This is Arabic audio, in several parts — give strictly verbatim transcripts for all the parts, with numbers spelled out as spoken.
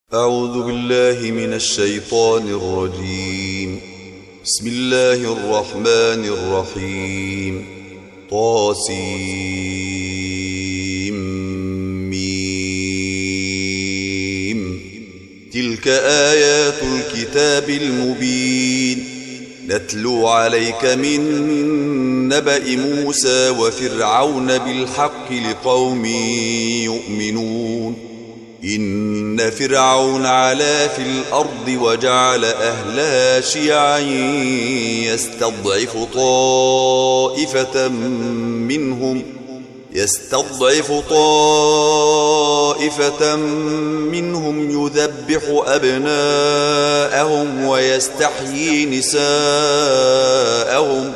أعوذ بالله من الشيطان الرجيم. بسم الله الرحمن الرحيم. طاسيم ميم. تلك آيات الكتاب المبين. نتلو عليك من نبأ موسى وفرعون بالحق لقوم يؤمنون. إن فرعون علا في الأرض وجعل أهلها شيعا يستضعف طائفة منهم يستضعف طائفة منهم يذبح أبناءهم ويستحيي نساءهم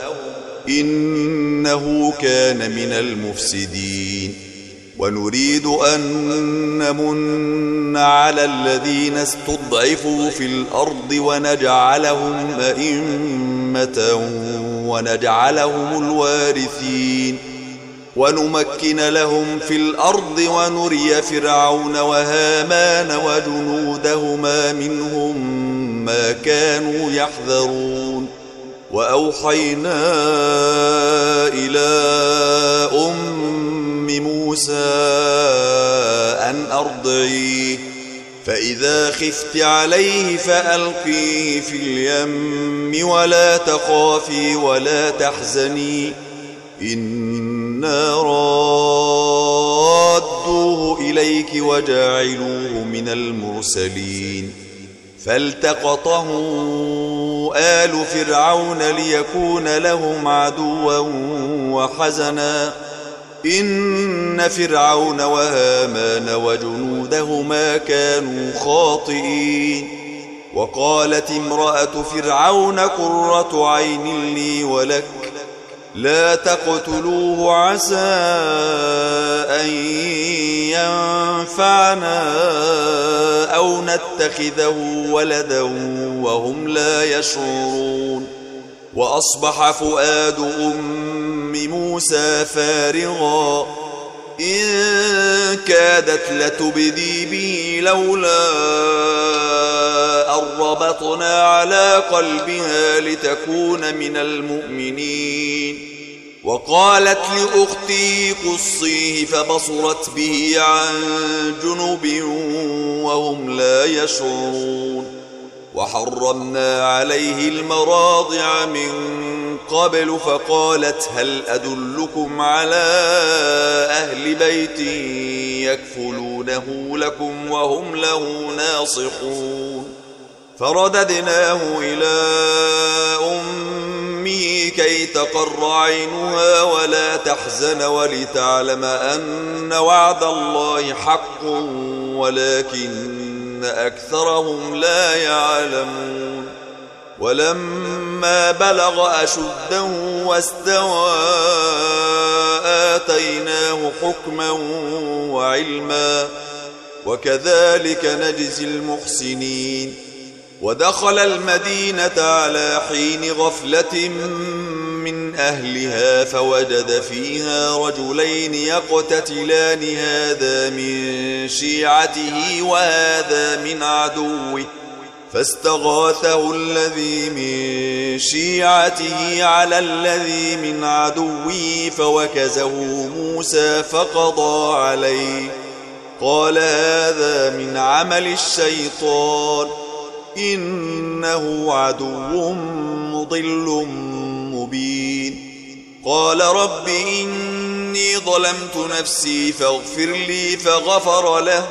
إنه كان من المفسدين. ونريد أن نمن على الذين استضعفوا في الأرض ونجعلهم أئمة ونجعلهم الوارثين ونمكن لهم في الأرض ونري فرعون وهامان وجنودهما منهم ما كانوا يحذرون. وأوحينا إلى أم موسى أن أرضعيه فإذا خفت عليه فألقيه في اليم ولا تخافي ولا تحزني إنا رادوه إليك وجاعلوه من المرسلين. فالتقطه آل فرعون ليكون لهم عدوا وحزنا إن فرعون وهامان وجنودهما كانوا خاطئين. وقالت امرأة فرعون قرة عين لي ولك لا تقتلوه عسى أن ينفعنا أو نتخذه ولدا وهم لا يشعرون. وأصبح فؤاد أم موسى فارغا إن كادت لتبدي به لولا أن ربطنا على قلبها لتكون من المؤمنين. وقالت لأختي قصيه فبصرت به عن جنب وهم لا يشعرون. وحرمنا عليه المراضع من قبل فقالت هل أدلكم على أهل بيت يكفلونه لكم وهم له ناصحون. فرددناه إلى أمه كي تقر عينها ولا تحزن ولتعلم أن وعد الله حق ولكن أكثرهم لا يعلمون. ولما بلغ أشده واستوى آتيناه حكما وعلما وكذلك نجزي المحسنين. ودخل المدينة على حين غفلة من أهلها فوجد فيها رجلين يقتتلان هذا من شيعته وهذا من عدوه فاستغاثه الذي من شيعته على الذي من عدوه فوكزه موسى فقضى عليه قال هذا من عمل الشيطان إنه عدو مضل مبين. قال رب إني ظلمت نفسي فاغفر لي فغفر له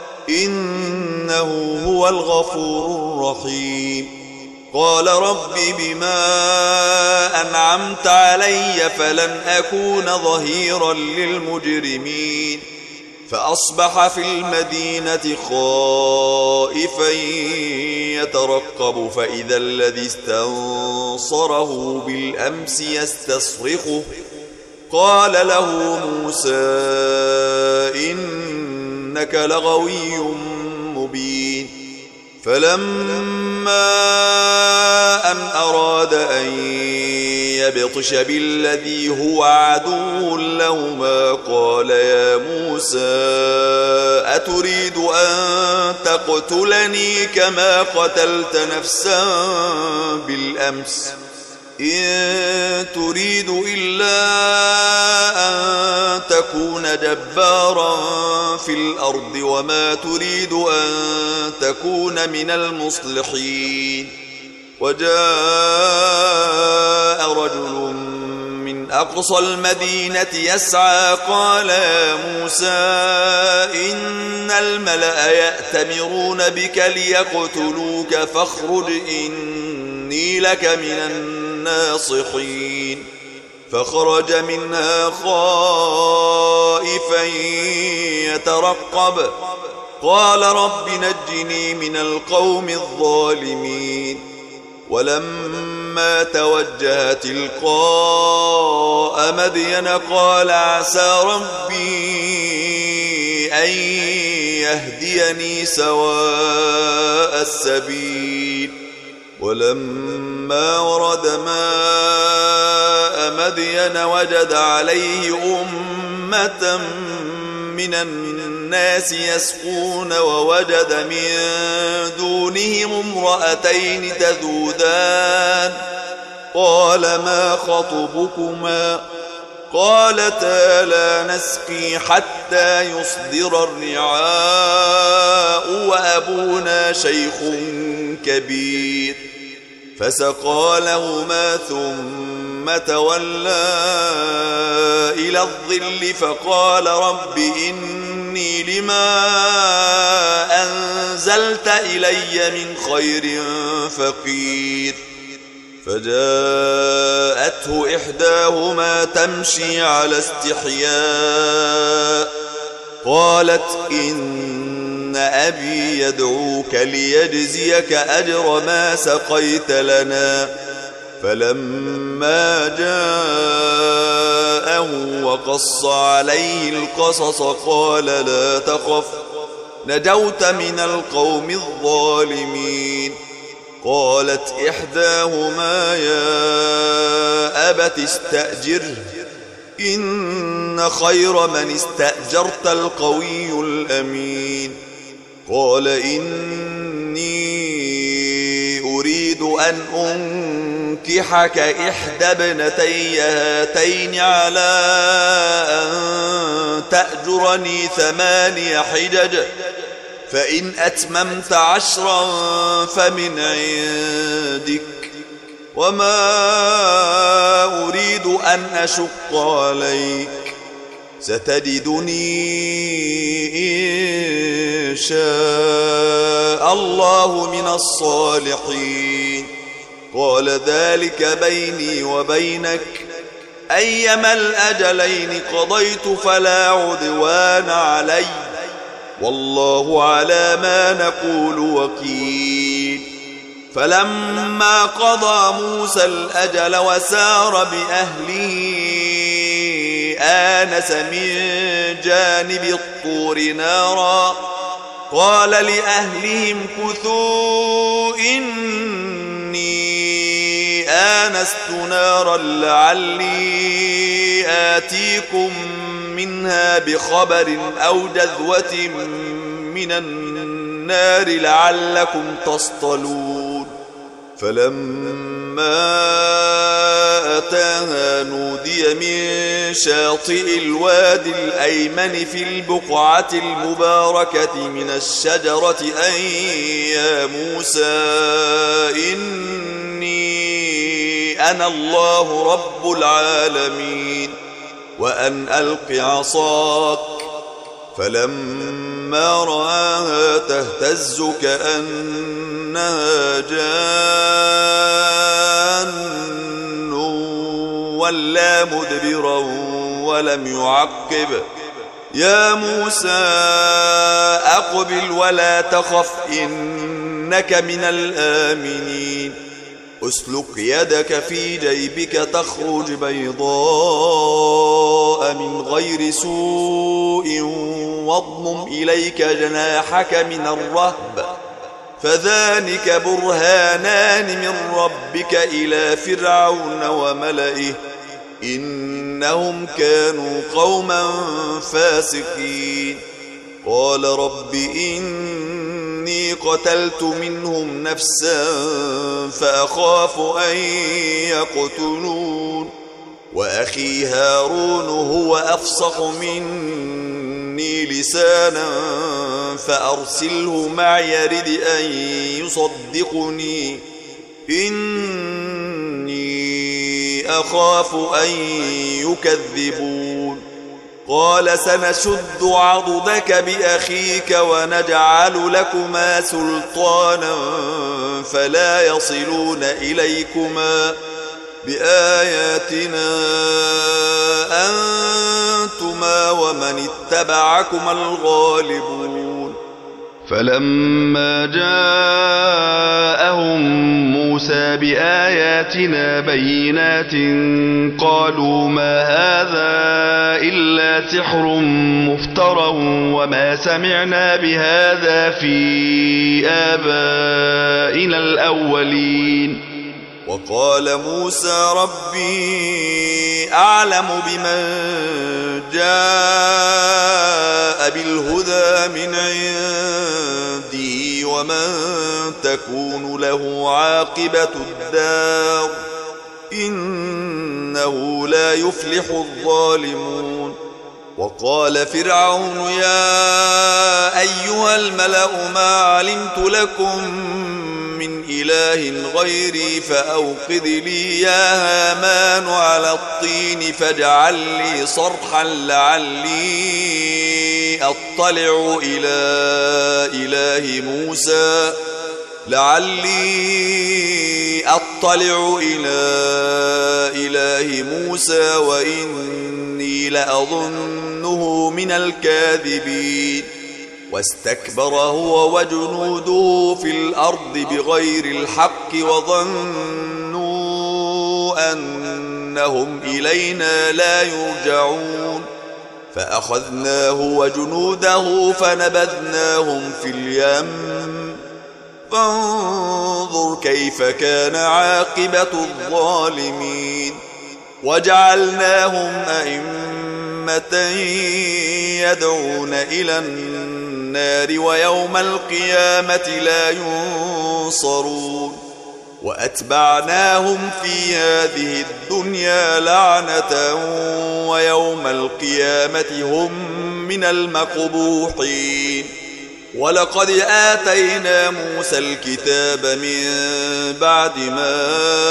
إنه هو الغفور الرحيم. قال رب بما أنعمت علي فلن أكون ظهيرا للمجرمين. فأصبح في المدينة خائفا يترقب فإذا الذي استنصره بالأمس يستصرخه قال له موسى إنك لغوي مبين. فلما أن أراد أن ليبطش بالذي هو عدو لهما قال يا موسى أتريد أن تقتلني كما قتلت نفسا بالأمس إن تريد إلا أن تكون جبارا في الأرض وما تريد أن تكون من المصلحين وجاء رجل من أقصى المدينة يسعى قال يا موسى إن الملأ يأتمرون بك ليقتلوك فاخرج إني لك من الناصحين فخرج منها خائفا يترقب قال رب نجني من القوم الظالمين ولما توجه تلقاء مدين قال عسى ربي أن يهديني سواء السبيل ولما ورد ماء مدين وجد عليه أمة من الناس يسقون ووجد من دونهم امرأتين تذودان قال ما خطبكما قالتا لا نسقي حتى يصدر الرعاء وأبونا شيخ كبير فسقى لهما ثم تولى إلى الظل فقال رب إني لما أنزلت إلي من خير فقير فجاءته إحداهما تمشي على استحياء قالت إن أبي يدعوك ليجزيك أجر ما سقيت لنا فلما جاءه وقص عليه القصص قال لا تخف نجوت من القوم الظالمين قالت إحداهما يا أبت استأجره إن خير من استأجرت القوي الأمين قال إني أريد أن أنكحك إحدى ابنتي هاتين على أن تأجرني ثماني حجج فإن أتممت عشرا فمن عندك وما أريد أن أشق عليك ستجدني إن شاء الله من الصالحين قال ذلك بيني وبينك أيما الأجلين قضيت فلا عدوان علي والله على ما نقول وكيل فلما قضى موسى الأجل وسار بأهله آنس من جانب الطور نارا قال لأهلهم كثوا إني آنست نارا لعلي آتيكم منها بخبر أو جذوة من النار لعلكم تصطلون فلما أتاها نودي من شاطئ الوادي الأيمن في البقعة المباركة من الشجرة أن يا موسى إني أنا الله رب العالمين وأن ألق عصاك فلما رآها تهتز كأنها جان ولا مدبرا ولم يعقب يا موسى أقبل ولا تخف إنك من الآمنين أسلك يدك في جيبك تخرج بيضاء من غير سوء واضمم إليك جناحك من الرهب فذلك برهانان من ربك إلى فرعون وملئه إنهم كانوا قوما فاسقين قال رب إني قتلت منهم نفسا فأخاف أن يقتلون وأخي هارون هو أفصح مني لسانا فأرسله معي يرد أن يصدقني إني أخاف أن يكذبون قال سنشد عضدك بأخيك ونجعل لكما سلطانا فلا يصلون إليكما بآياتنا أنتما ومن اتبعكما الغالبون فلما جاءهم موسى بآياتنا بينات قالوا ما هذا إلا سحر مفترى وما سمعنا بهذا في آبائنا الأولين وقال موسى ربي أعلم بمن جاء بالهدى من عندي ومن تكون له عاقبة الدار إنه لا يفلح الظالمون وقال فرعون يا أيها الملأ ما علمت لكم من إله غيري فأوقد لي يا هامان على الطين فاجعل لي صرحا لعلي أطلع إلى إله موسى لعلي أطلع إلى إله موسى وإني لأظنه من الكاذبين واستكبر هو وجنوده في الأرض بغير الحق وظنوا أنهم إلينا لا يرجعون فأخذناه وجنوده فنبذناهم في اليم فانظر كيف كان عاقبة الظالمين وجعلناهم أئمة يدعون إلى النار ويوم القيامة لا ينصرون وأتبعناهم في هذه الدنيا لعنة ويوم القيامة هم من المقبوحين ولقد آتينا موسى الكتاب من بعد ما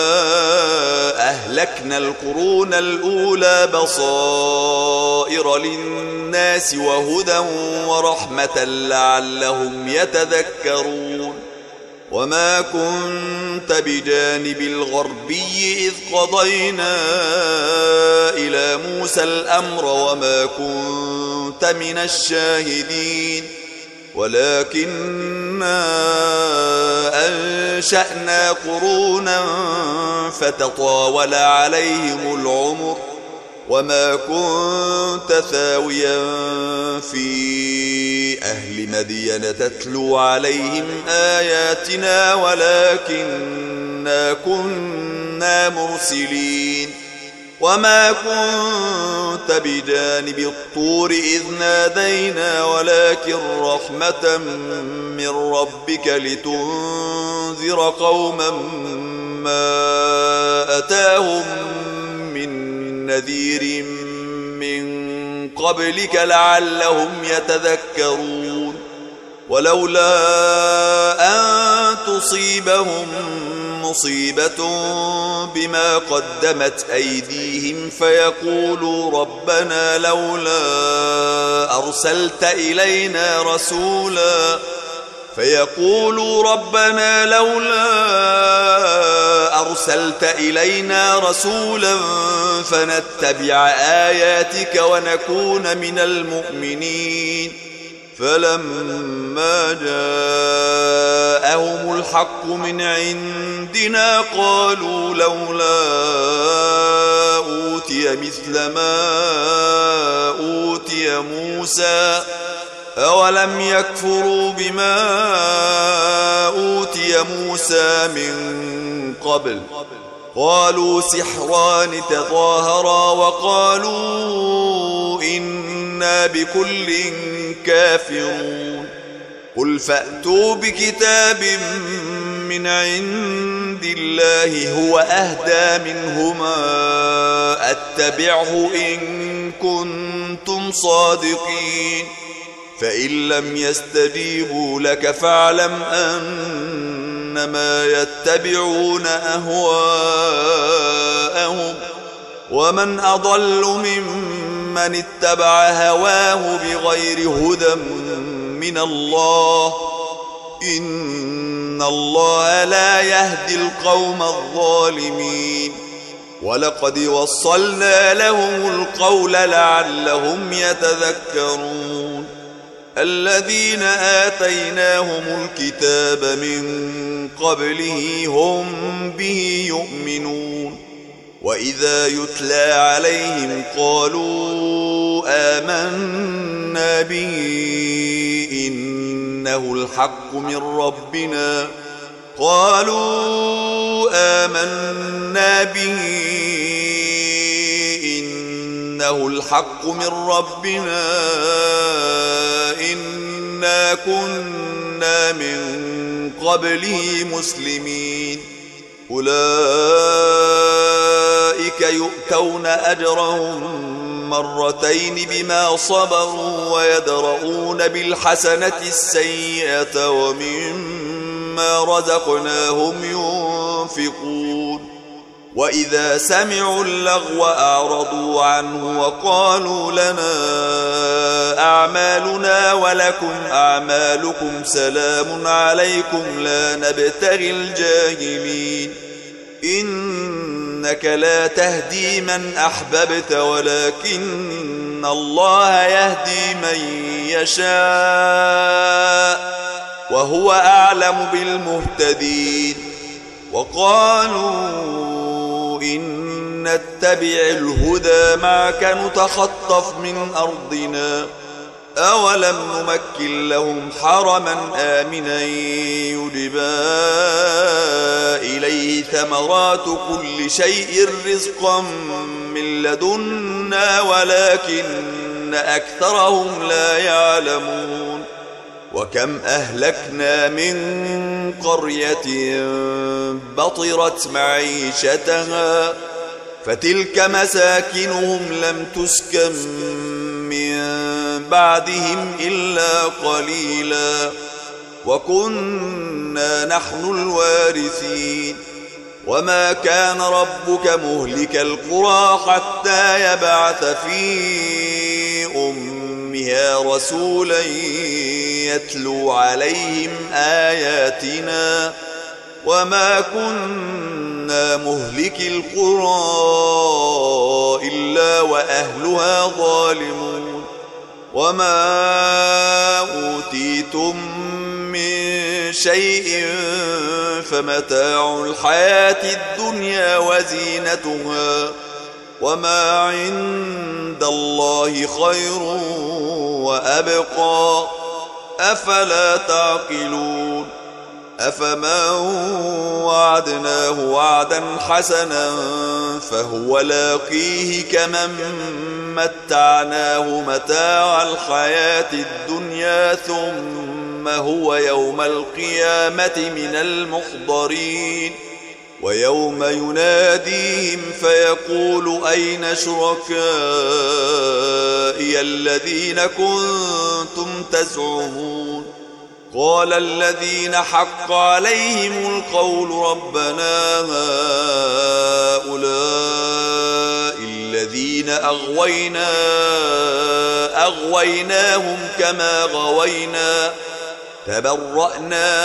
أهلكنا القرون الأولى بصائر للناس وهدى ورحمة لعلهم يتذكرون وما كنت بجانب الغربي إذ قضينا إلى موسى الأمر وما كنت من الشاهدين ولكننا أنشأنا قرونا فتطاول عليهم العمر وما كنت ثاويا في أهل مدين تتلو عليهم آياتنا ولكننا كنا مرسلين وما كنت بجانب الطور إذ نادينا ولكن رحمة من ربك لتنذر قوما ما أتاهم من نذير من قبلك لعلهم يتذكرون ولولا أن تصيبهم مصيبة بما قدمت أيديهم فيقولوا ربنا لولا أرسلت إلينا رسولا فيقولوا ربنا لولا أرسلت إلينا رسولا فنتبع آياتك ونكون من المؤمنين فلما جاءهم الحق من عندنا قالوا لولا أوتي مثل ما أوتي موسى أولم يكفروا بما أوتي موسى من قبل قالوا سحران تظاهرا وقالوا إنا بكل كافرون قل فأتوا بكتاب من عند الله هو أهدى منهما أتبعه إن كنتم صادقين فإن لم يستجيبوا لك فاعلم أنما يتبعون أهواءهم ومن أضل ممن اتبع هواه بغير هدى من الله إن الله لا يهدي القوم الظالمين ولقد وصلنا لهم القول لعلهم يتذكرون الذين آتيناهم الكتاب من قبله هم به يؤمنون وإذا يتلى عليهم قالوا آمنا به إنه الحق من ربنا قالوا آمنا به إنه الحق من ربنا إنا كنا من قبله مسلمين أولئك يؤتون أجرهم مرتين بما صبروا ويدرؤون بالحسنة السيئة ومما رزقناهم ينفقون وإذا سمعوا اللغو أعرضوا عنه وقالوا لنا أعمالنا ولكم أعمالكم سلام عليكم لا نبتغي الجاهلين إنك لا تهدي من أحببت ولكن الله يهدي من يشاء وهو أعلم بالمهتدين وقالوا إن نتبع الهدى معك نتخطف من أرضنا أولم نمكن لهم حرما آمنا يجبى إليه ثمرات كل شيء رزقا من لدنا ولكن أكثرهم لا يعلمون وكم أهلكنا من قرية بطرت معيشتها فتلك مساكنهم لم تسكن من بعدهم إلا قليلا وكنا نحن الوارثين وما كان ربك مهلك القرى حتى يبعث في أمها رسولا يتلو عليهم آياتنا وما كنا مهلك القرى إلا وأهلها ظالمون وما أوتيتم من شيء فمتاع الحياة الدنيا وزينتها وما عند الله خير وأبقى أفلا تعقلون أفمن وعدناه وعدا حسنا فهو لاقيه كمن متعناه متاع الحياة الدنيا ثم هو يوم القيامة من المحضرين ويوم يناديهم فيقول أين شركائي الذين كنتم تزعمون قال الذين حق عليهم القول ربنا هؤلاء الذين أغوينا أغويناهم كما غوينا تبرأنا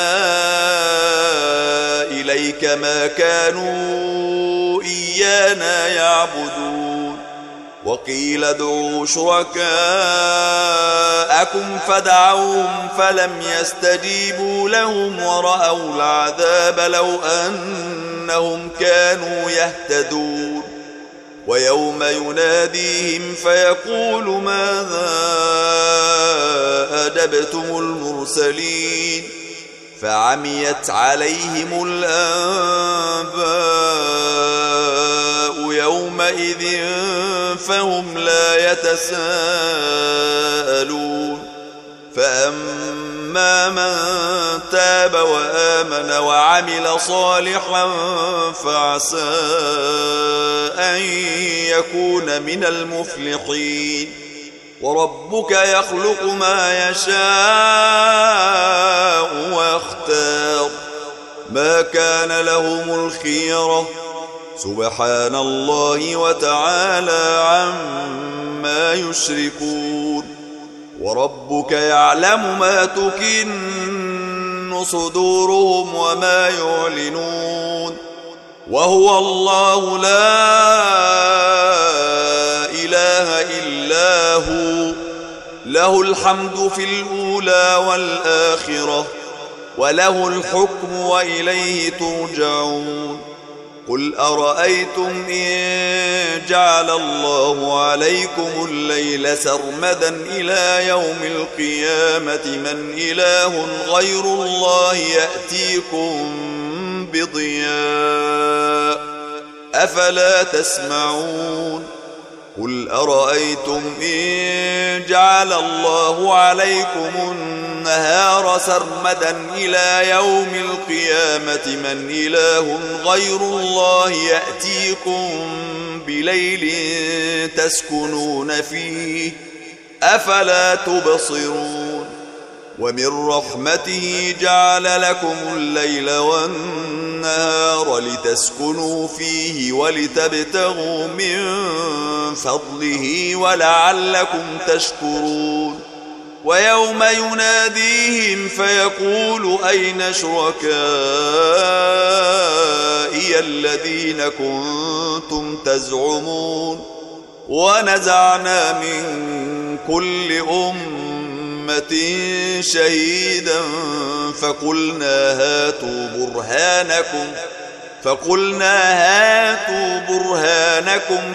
إليك ما كانوا إيانا يعبدون وقيل ادعوا شركاءكم فدعوهم فلم يستجيبوا لهم ورأوا العذاب لو أنهم كانوا يهتدون ويوم يناديهم فيقول ماذا أجبتم المرسلين فعميت عليهم الأنباء يومئذ فهم لا يتساءلون فأما من تاب وآمن وعمل صالحا فعسى أن يكون من المفلحين وربك يخلق ما يشاء ويختار ما كان لهم الخيرة سبحان الله وتعالى عما يشركون وربك يعلم ما تكن صدورهم وما يعلنون وهو الله لا إله إلا هو له الحمد في الأولى والآخرة وله الحكم وإليه ترجعون قل أرأيتم إن جعل الله عليكم الليل سرمدا إلى يوم القيامة من إله غير الله يأتيكم بضياء أفلا تسمعون قل أرأيتم إن جعل الله عليكم النهار سرمدا إلى يوم القيامة من إله غير الله يأتيكم بليل تسكنون فيه أفلا تبصرون ومن رحمته جعل لكم الليل والنهار لتسكنوا فيه ولتبتغوا من فضله ولعلكم تشكرون ويوم يناديهم فيقول أين شركائي الذين كنتم تزعمون ونزعنا من كل أمة شهيدا فقلنا هاتوا برهانكم فقلنا هاتوا برهانكم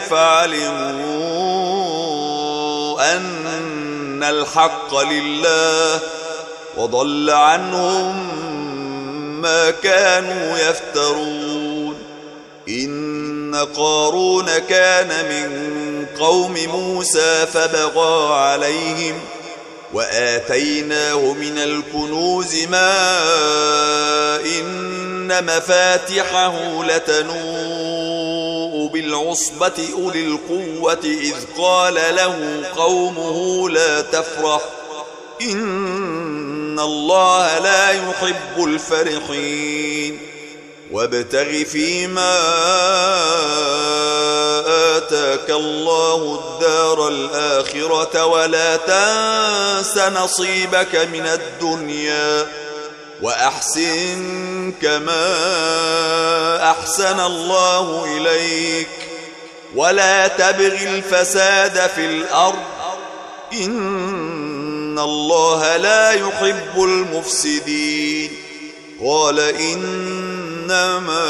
فعلموا أن الحق لله وضل عنهم ما كانوا يفترون إن قارون كان من قوم موسى فبغى عليهم وآتيناه من الكنوز ما إن مفاتحه لتنوء بالعصبة أولي القوة إذ قال له قومه لا تفرح إن الله لا يحب الفرحين وابتغ فيما آتاك الله الدار الآخرة ولا تنس نصيبك من الدنيا وأحسن كما أحسن الله إليك ولا تبغ الفساد في الأرض إن الله لا يحب المفسدين قال إنما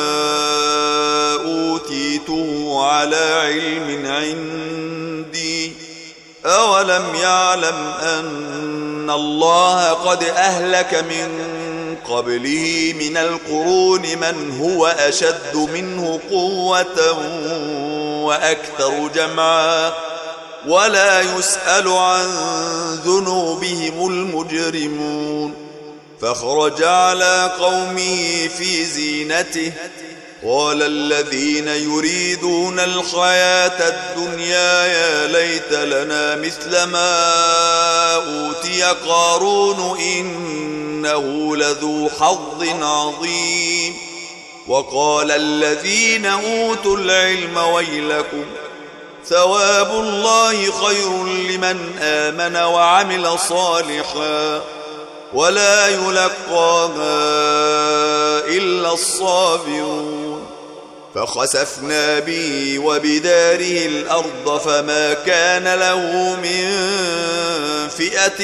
أوتيته على علم عندي أولم يعلم أن الله قد أهلك من قبله من القرون من هو أشد منه قوة وأكثر جمعا ولا يسأل عن ذنوبهم المجرمون فخرج على قومه في زينته قال الذين يريدون الحياة الدنيا يا ليت لنا مثل ما أوتي قارون إنه لذو حظ عظيم وقال الذين أوتوا العلم ويلكم ثواب الله خير لمن آمن وعمل صالحا ولا يلقاها إلا الصابرون فخسفنا به وبداره الأرض فما كان له من فئة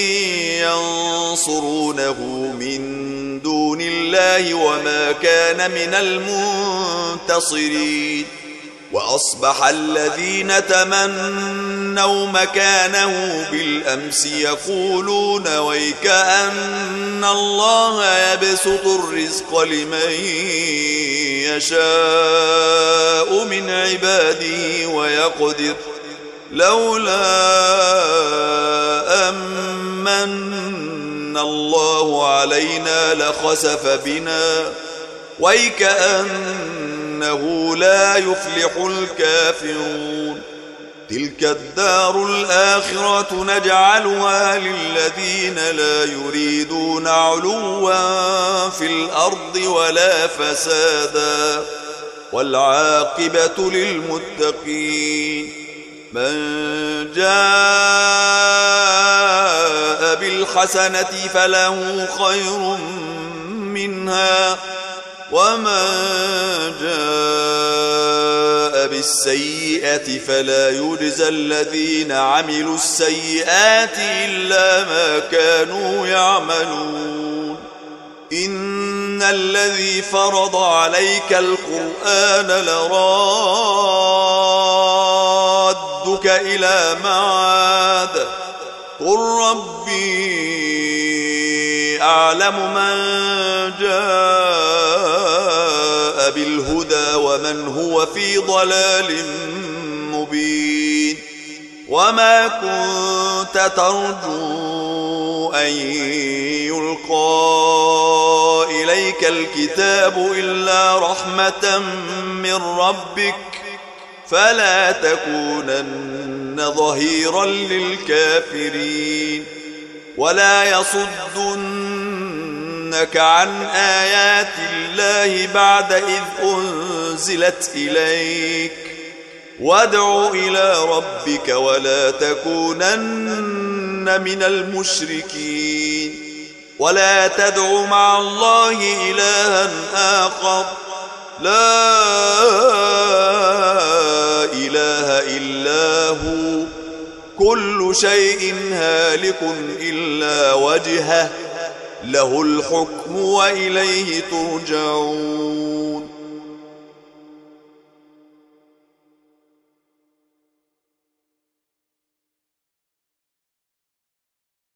ينصرونه من دون الله وما كان من المنتصرين وأصبح الذين تمنوا مكانه بالأمس يقولون ويكأن الله يبسط الرزق لمن يشاء من عباده ويقدر لولا أمن الله علينا لخسف بنا ويكأنه لا يفلح الكافرون تلك الدار الآخرة نجعلها للذين لا يريدون علوا في الأرض ولا فسادا والعاقبة للمتقين من جاء بالحسنة فله خير منها ومن جاء بالسيئة فلا يجزى الذين عملوا السيئات إلا ما كانوا يعملون إن الذي فرض عليك القرآن لرادك إلى معاد قل ربي أعلم من جاء بالهدى ومن هو في ضلال مبين وما كنت ترجو أن يلقى إليك الكتاب إلا رحمة من ربك فلا تكونن ظهيرا للكافرين ولا يصدنك عن آيات الله بعد إذ أنزلت إليك وادع إلى ربك ولا تكونن من المشركين ولا تدع مع الله إلها آخر لا إله إلا هو كل شيء هالك إلا وجهه له الحكم وإليه ترجعون